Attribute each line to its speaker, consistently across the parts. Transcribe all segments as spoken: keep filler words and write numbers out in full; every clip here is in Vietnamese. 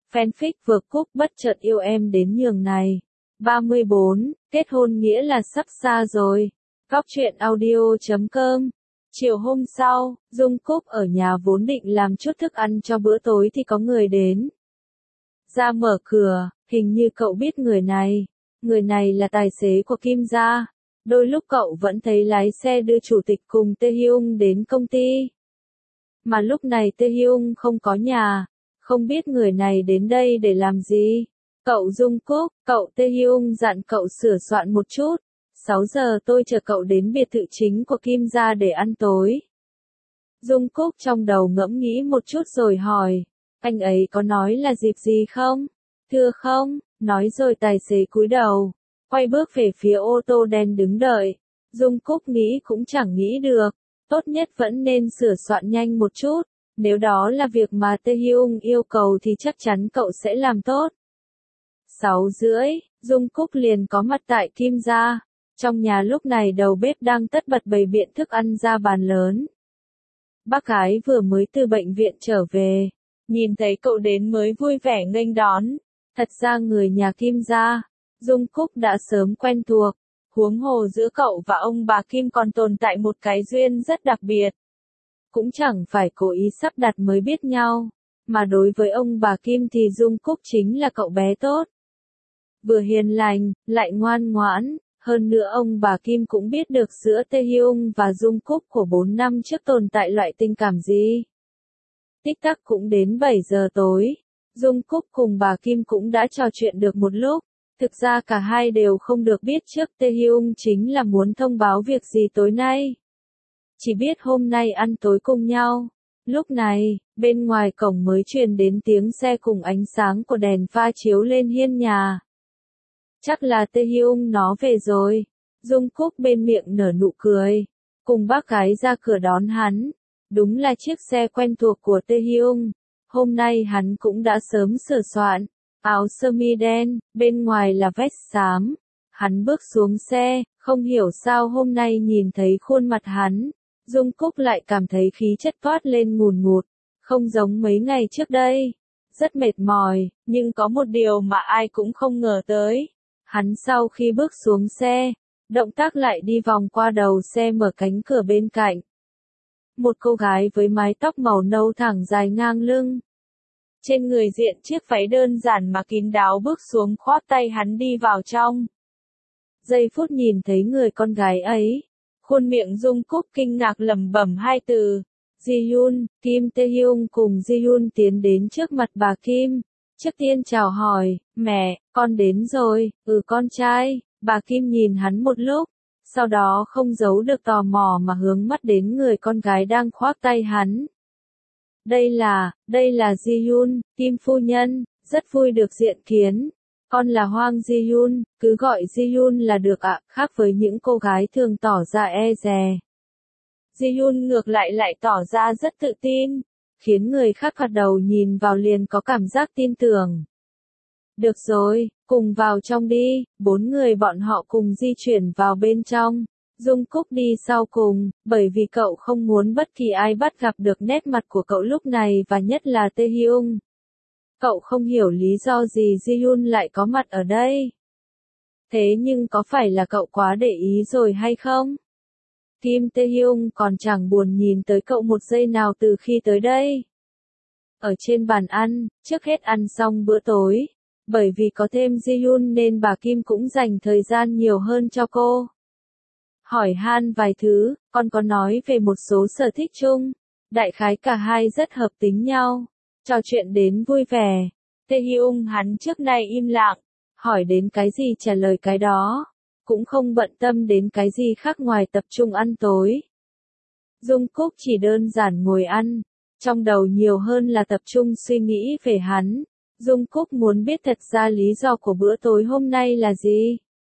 Speaker 1: Fanfic vượt cúp bất chợt yêu em đến nhường này. ba mươi bốn, kết hôn nghĩa là sắp xa rồi. Góc truyện audio chấm com. Chiều hôm sau, Dung Cúc ở nhà vốn định làm chút thức ăn cho bữa tối thì có người đến. Ra mở cửa, hình như cậu biết người này. Người này là tài xế của Kim gia. Đôi lúc cậu vẫn thấy lái xe đưa chủ tịch cùng Tae Hyung đến công ty. Mà lúc này Tae Hyung không có nhà. Không biết người này đến đây để làm gì. Cậu Dung Cúc, cậu Tae Hyung dặn cậu sửa soạn một chút. sáu giờ tôi chờ cậu đến biệt thự chính của Kim gia để ăn tối. Dung Cúc trong đầu ngẫm nghĩ một chút rồi hỏi. Anh ấy có nói là dịp gì không? Thưa không, nói rồi tài xế cúi đầu. Quay bước về phía ô tô đen đứng đợi. Dung Cúc nghĩ cũng chẳng nghĩ được. Tốt nhất vẫn nên sửa soạn nhanh một chút. Nếu đó là việc mà Tae Hyung yêu cầu thì chắc chắn cậu sẽ làm tốt. Sáu rưỡi, Dung Cúc liền có mặt tại Kim gia. Trong nhà lúc này đầu bếp đang tất bật bày biện thức ăn ra bàn lớn. Bác gái vừa mới từ bệnh viện trở về. Nhìn thấy cậu đến mới vui vẻ nghênh đón. Thật ra người nhà Kim gia, Dung Cúc đã sớm quen thuộc. Huống hồ giữa cậu và ông bà Kim còn tồn tại một cái duyên rất đặc biệt. Cũng chẳng phải cố ý sắp đặt mới biết nhau. Mà đối với ông bà Kim thì Dung Cúc chính là cậu bé tốt. Vừa hiền lành, lại ngoan ngoãn. Hơn nữa ông bà Kim cũng biết được giữa Tae Hyung và Dung Cúc của bốn năm trước tồn tại loại tình cảm gì. Tích tắc cũng đến bảy giờ tối. Dung Cúc cùng bà Kim cũng đã trò chuyện được một lúc. Thực ra cả hai đều không được biết trước Tae Hyung chính là muốn thông báo việc gì tối nay. Chỉ biết hôm nay ăn tối cùng nhau. Lúc này, bên ngoài cổng mới truyền đến tiếng xe cùng ánh sáng của đèn pha chiếu lên hiên nhà. Chắc là Tae Hyung nó về rồi. Dung Cúc bên miệng nở nụ cười. Cùng bác gái ra cửa đón hắn. Đúng là chiếc xe quen thuộc của Tae Hyung. Hôm nay hắn cũng đã sớm sửa soạn. Áo sơ mi đen, bên ngoài là vest xám. Hắn bước xuống xe, không hiểu sao hôm nay nhìn thấy khuôn mặt hắn. Dung Cúc lại cảm thấy khí chất toát lên ngùn ngụt. Không giống mấy ngày trước đây. Rất mệt mỏi, nhưng có một điều mà ai cũng không ngờ tới. Hắn sau khi bước xuống xe, động tác lại đi vòng qua đầu xe mở cánh cửa bên cạnh. Một cô gái với mái tóc màu nâu thẳng dài ngang lưng. Trên người diện chiếc váy đơn giản mà kín đáo bước xuống khoác tay hắn đi vào trong. Giây phút nhìn thấy người con gái ấy, khuôn miệng Dung Cúc kinh ngạc lẩm bẩm hai từ. Ji-yoon, Kim Tae Hyung cùng Ji-yoon tiến đến trước mặt bà Kim. Trước tiên chào hỏi, mẹ, con đến rồi, ừ con trai. Bà Kim nhìn hắn một lúc, sau đó không giấu được tò mò mà hướng mắt đến người con gái đang khoác tay hắn. Đây là, đây là Ji-yoon, Kim phu nhân, rất vui được diện kiến. Con là Hoang Ji-yoon, cứ gọi Ji-yoon là được ạ, khác với những cô gái thường tỏ ra e dè. Ji-yoon ngược lại lại tỏ ra rất tự tin, khiến người khác gật đầu nhìn vào liền có cảm giác tin tưởng. Được rồi, cùng vào trong đi. Bốn người bọn họ cùng di chuyển vào bên trong. Dung Cúc đi sau cùng, bởi vì cậu không muốn bất kỳ ai bắt gặp được nét mặt của cậu lúc này và nhất là Tae Hyung. Cậu không hiểu lý do gì Ji-yoon lại có mặt ở đây. Thế nhưng có phải là cậu quá để ý rồi hay không? Kim Tae Hyung còn chẳng buồn nhìn tới cậu một giây nào từ khi tới đây. Ở trên bàn ăn, trước hết ăn xong bữa tối. Bởi vì có thêm Ji-yoon nên bà Kim cũng dành thời gian nhiều hơn cho cô. Hỏi han vài thứ, con có nói về một số sở thích chung. Đại khái cả hai rất hợp tính nhau. Trò chuyện đến vui vẻ. Tae Hyung hắn trước nay im lặng. Hỏi đến cái gì trả lời cái đó. Cũng không bận tâm đến cái gì khác ngoài tập trung ăn tối. Dung Cúc chỉ đơn giản ngồi ăn. Trong đầu nhiều hơn là tập trung suy nghĩ về hắn. Dung Cúc muốn biết thật ra lý do của bữa tối hôm nay là gì.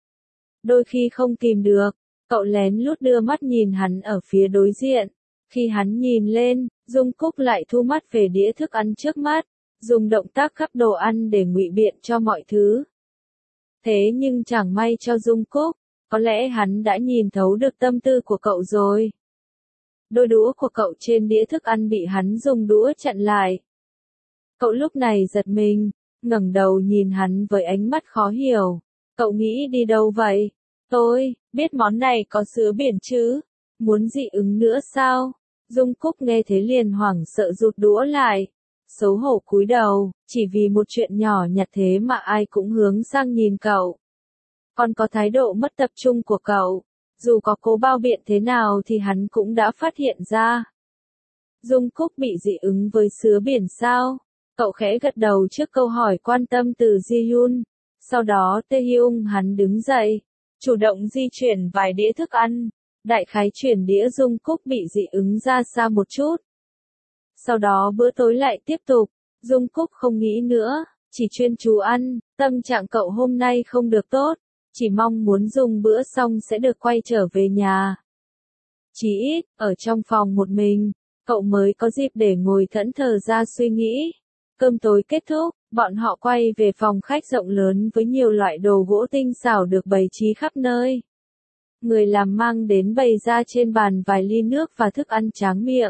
Speaker 1: Đôi khi không kìm được, cậu lén lút đưa mắt nhìn hắn ở phía đối diện. Khi hắn nhìn lên, Dung Cúc lại thu mắt về đĩa thức ăn trước mắt, dùng động tác gắp đồ ăn để ngụy biện cho mọi thứ. Thế nhưng chẳng may cho Dung Cúc, có lẽ hắn đã nhìn thấu được tâm tư của cậu rồi. Đôi đũa của cậu trên đĩa thức ăn bị hắn dùng đũa chặn lại. Cậu lúc này giật mình, ngẩng đầu nhìn hắn với ánh mắt khó hiểu. Cậu nghĩ đi đâu vậy? Tôi, biết món này có sứa biển chứ? Muốn dị ứng nữa sao? Dung Cúc nghe thế liền hoảng sợ rụt đũa lại. Xấu hổ cúi đầu, chỉ vì một chuyện nhỏ nhặt thế mà ai cũng hướng sang nhìn cậu. Còn có thái độ mất tập trung của cậu. Dù có cố bao biện thế nào thì hắn cũng đã phát hiện ra. Dung Cúc bị dị ứng với sứa biển sao? Cậu khẽ gật đầu trước câu hỏi quan tâm từ Ji-yoon. Sau đó Tae-hyung hắn đứng dậy, chủ động di chuyển vài đĩa thức ăn. Đại khái chuyển đĩa Dung Cúc bị dị ứng ra xa một chút. Sau đó bữa tối lại tiếp tục. Dung Cúc không nghĩ nữa, chỉ chuyên chú ăn. Tâm trạng cậu hôm nay không được tốt. Chỉ mong muốn dùng bữa xong sẽ được quay trở về nhà. Chỉ ít, ở trong phòng một mình, cậu mới có dịp để ngồi thẫn thờ ra suy nghĩ. Cơm tối kết thúc, bọn họ quay về phòng khách rộng lớn với nhiều loại đồ gỗ tinh xảo được bày trí khắp nơi. Người làm mang đến bày ra trên bàn vài ly nước và thức ăn tráng miệng.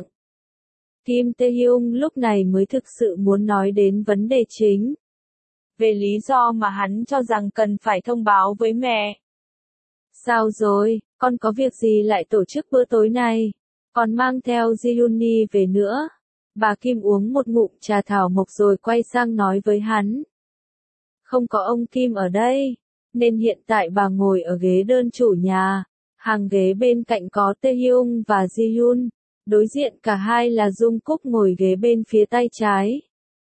Speaker 1: Kim Tae-hyung lúc này mới thực sự muốn nói đến vấn đề chính. Về lý do mà hắn cho rằng cần phải thông báo với mẹ. Sao rồi, con có việc gì lại tổ chức bữa tối này? Còn mang theo Ji-yoon về nữa. Bà Kim uống một ngụm trà thảo mộc rồi quay sang nói với hắn. Không có ông Kim ở đây, nên hiện tại bà ngồi ở ghế đơn chủ nhà. Hàng ghế bên cạnh có Tae-hyung và Ji-yoon. Đối diện cả hai là Dung Cúc ngồi ghế bên phía tay trái.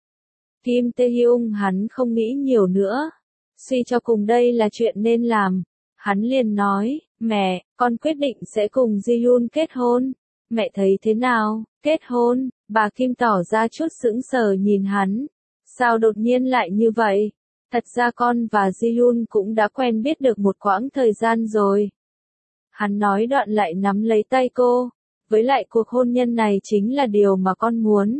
Speaker 1: Kim Tae-hyung hắn không nghĩ nhiều nữa. Suy cho cùng đây là chuyện nên làm. Hắn liền nói, mẹ, con quyết định sẽ cùng Ji-yoon kết hôn. Mẹ thấy thế nào? Kết hôn? Bà Kim tỏ ra chút sững sờ nhìn hắn. Sao đột nhiên lại như vậy? Thật ra con và Ji-yoon cũng đã quen biết được một quãng thời gian rồi. Hắn nói đoạn lại nắm lấy tay cô. Với lại cuộc hôn nhân này chính là điều mà con muốn.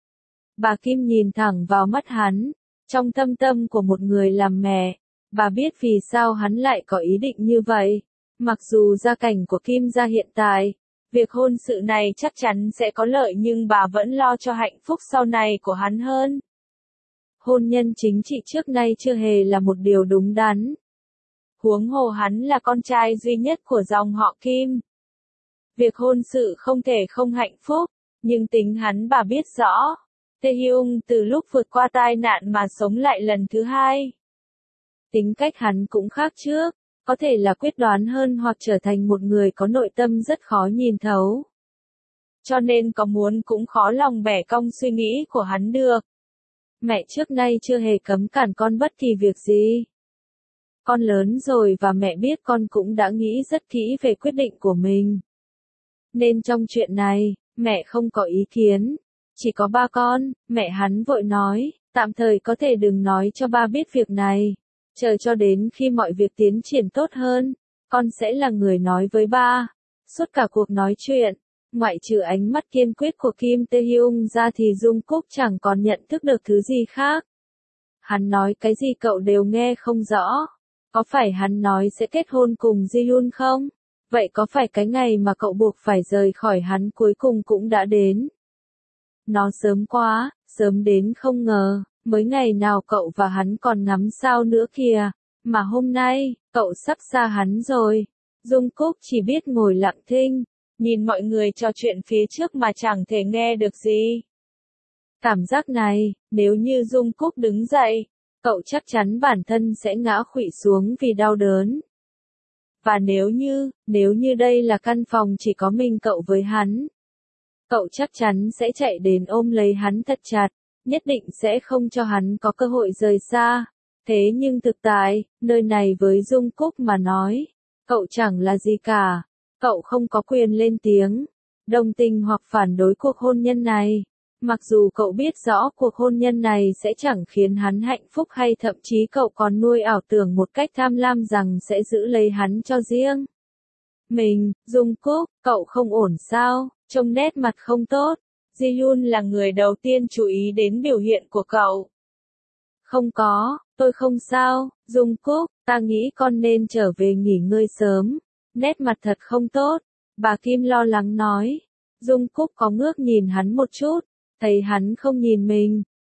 Speaker 1: Bà Kim nhìn thẳng vào mắt hắn. Trong thâm tâm của một người làm mẹ, bà biết vì sao hắn lại có ý định như vậy. Mặc dù gia cảnh của Kim gia hiện tại, việc hôn sự này chắc chắn sẽ có lợi nhưng bà vẫn lo cho hạnh phúc sau này của hắn hơn. Hôn nhân chính trị trước nay chưa hề là một điều đúng đắn. Huống hồ hắn là con trai duy nhất của dòng họ Kim. Việc hôn sự không thể không hạnh phúc, nhưng tính hắn bà biết rõ. Tae-hyung từ lúc vượt qua tai nạn mà sống lại lần thứ hai. Tính cách hắn cũng khác trước, có thể là quyết đoán hơn hoặc trở thành một người có nội tâm rất khó nhìn thấu. Cho nên có muốn cũng khó lòng bẻ cong suy nghĩ của hắn được. Mẹ trước nay chưa hề cấm cản con bất kỳ việc gì. Con lớn rồi và mẹ biết con cũng đã nghĩ rất kỹ về quyết định của mình. Nên trong chuyện này, mẹ không có ý kiến. Chỉ có ba con, mẹ hắn vội nói, tạm thời có thể đừng nói cho ba biết việc này. Chờ cho đến khi mọi việc tiến triển tốt hơn, con sẽ là người nói với ba. Suốt cả cuộc nói chuyện, ngoại trừ ánh mắt kiên quyết của Kim Tae-hyung ra thì Dung Cúc chẳng còn nhận thức được thứ gì khác. Hắn nói cái gì cậu đều nghe không rõ. Có phải hắn nói sẽ kết hôn cùng Ji-yoon không? Vậy có phải cái ngày mà cậu buộc phải rời khỏi hắn cuối cùng cũng đã đến? Nó sớm quá, sớm đến không ngờ, mới ngày nào cậu và hắn còn ngắm sao nữa kìa, mà hôm nay, cậu sắp xa hắn rồi. Dung Cúc chỉ biết ngồi lặng thinh, nhìn mọi người trò chuyện phía trước mà chẳng thể nghe được gì. Cảm giác này, nếu như Dung Cúc đứng dậy, cậu chắc chắn bản thân sẽ ngã khuỵu xuống vì đau đớn. Và nếu như, nếu như đây là căn phòng chỉ có mình cậu với hắn, cậu chắc chắn sẽ chạy đến ôm lấy hắn thật chặt, nhất định sẽ không cho hắn có cơ hội rời xa. Thế nhưng thực tại, nơi này với Dung Cúc mà nói, cậu chẳng là gì cả, cậu không có quyền lên tiếng, đồng tình hoặc phản đối cuộc hôn nhân này. Mặc dù cậu biết rõ cuộc hôn nhân này sẽ chẳng khiến hắn hạnh phúc hay thậm chí cậu còn nuôi ảo tưởng một cách tham lam rằng sẽ giữ lấy hắn cho riêng mình. Dung Cúc, cậu không ổn sao? Trông nét mặt không tốt. Ji-yoon là người đầu tiên chú ý đến biểu hiện của cậu. Không có, tôi không sao. Dung Cúc, ta nghĩ con nên trở về nghỉ ngơi sớm. Nét mặt thật không tốt. Bà Kim lo lắng nói. Dung Cúc có ngước nhìn hắn một chút. Thấy hắn không nhìn mình,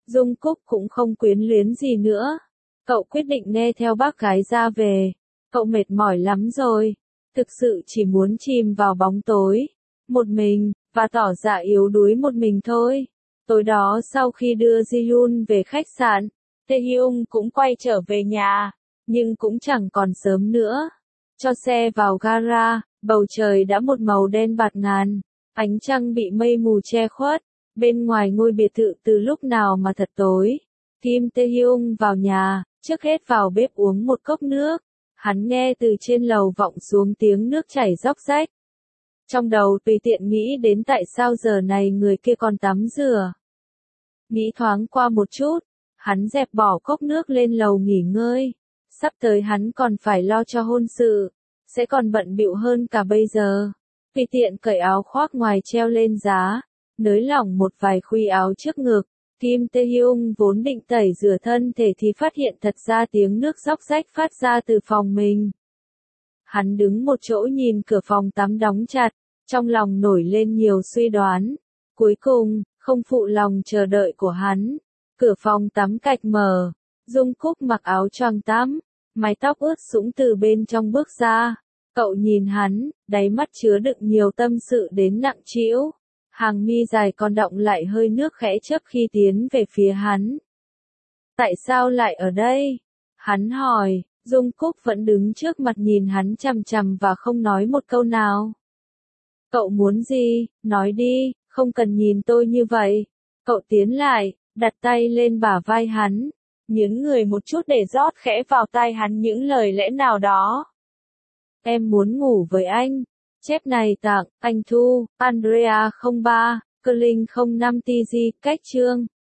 Speaker 1: Dung Cúc cũng không quyến luyến gì nữa. Cậu quyết định nghe theo bác gái ra về. Cậu mệt mỏi lắm rồi. Thực sự chỉ muốn chìm vào bóng tối. Một mình, và tỏ ra yếu đuối một mình thôi. Tối đó sau khi đưa Ji-yoon về khách sạn, Tae-hyung cũng quay trở về nhà. Nhưng cũng chẳng còn sớm nữa. Cho xe vào gara, bầu trời đã một màu đen bạt ngàn. Ánh trăng bị mây mù che khuất. Bên ngoài ngôi biệt thự từ lúc nào mà thật tối. Kim Tae-hyung vào nhà, trước hết vào bếp uống một cốc nước. Hắn nghe từ trên lầu vọng xuống tiếng nước chảy róc rách. Trong đầu tùy tiện nghĩ đến tại sao giờ này người kia còn tắm rửa. Nghĩ thoáng qua một chút, hắn dẹp bỏ cốc nước lên lầu nghỉ ngơi. Sắp tới hắn còn phải lo cho hôn sự, sẽ còn bận bịu hơn cả bây giờ. Tùy tiện cởi áo khoác ngoài treo lên giá, nới lỏng một vài khuy áo trước ngực. Kim Tae-hyung vốn định tẩy rửa thân thể thì phát hiện thật ra tiếng nước róc rách phát ra từ phòng mình. Hắn đứng một chỗ nhìn cửa phòng tắm đóng chặt, trong lòng nổi lên nhiều suy đoán. Cuối cùng, không phụ lòng chờ đợi của hắn. Cửa phòng tắm cạch mở, Dung Cúc mặc áo choàng tắm, mái tóc ướt sũng từ bên trong bước ra. Cậu nhìn hắn, đáy mắt chứa đựng nhiều tâm sự đến nặng trĩu. Hàng mi dài còn đọng lại hơi nước khẽ chớp khi tiến về phía hắn. Tại sao lại ở đây? Hắn hỏi. Dung Cúc vẫn đứng trước mặt nhìn hắn chằm chằm và không nói một câu nào. Cậu muốn gì? Nói đi, không cần nhìn tôi như vậy. Cậu tiến lại, đặt tay lên bả vai hắn, nhướng người một chút để rót khẽ vào tai hắn những lời lẽ nào đó. Em muốn ngủ với anh. Chép này tặng, anh Thu, Andrea không ba, Cơ Linh không năm tê giê, cách chương.